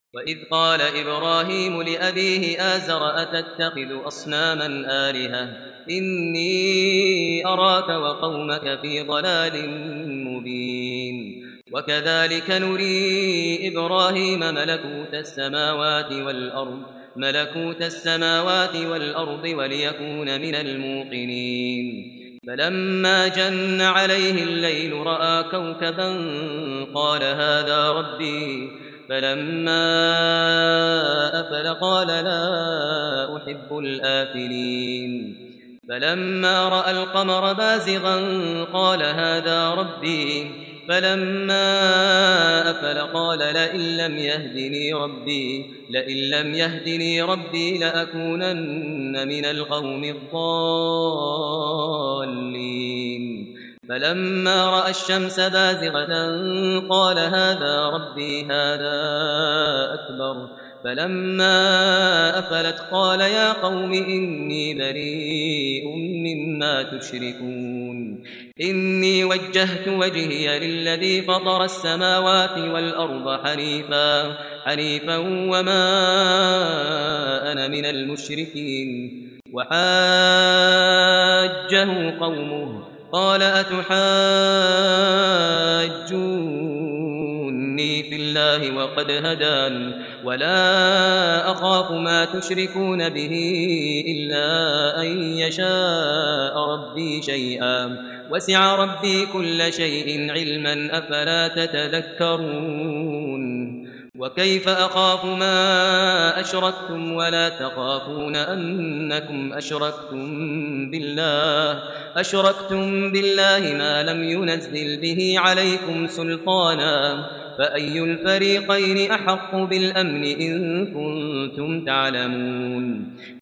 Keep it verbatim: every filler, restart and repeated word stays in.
وإذ قال إبراهيم لأبيه آزر أتتخذ أصناما آلهة إني أراك وقومك في ضلال مبين وكذلك نري إبراهيم ملكوت السماوات والأرض ملكوت السماوات والأرض وليكون من الموقنين فلما جن عليه الليل رأى كوكبا قال هذا ربي فلما أفل قال لا أحب الآفلين فلما رأى القمر بازغا قال هذا ربي فلما أفل قال لئن لم يهدني ربي لئن لم يهدني ربي لأكونن من القوم الضالين فلما رأى الشمس بازغة قال هذا ربي هذا أكبر فلما أفلت قال يا قوم إني بريء مما تشركون إني وجهت وجهي للذي فطر السماوات والأرض حنيفا حنيفا وما أنا من المشركين وحاجه قومه قال أتحاجوني في الله وقد هدان ولا أخاف ما تشركون به إلا أن يشاء ربي شيئا وسع ربي كل شيء علما أفلا تتذكرون وكيف أخاف ما أشركتم ولا تخافون أنكم أشركتم بالله أشركتم بالله ما لم ينزل به عليكم سلطانا فأي الفريقين أحق بالأمن إن كنتم تعلمون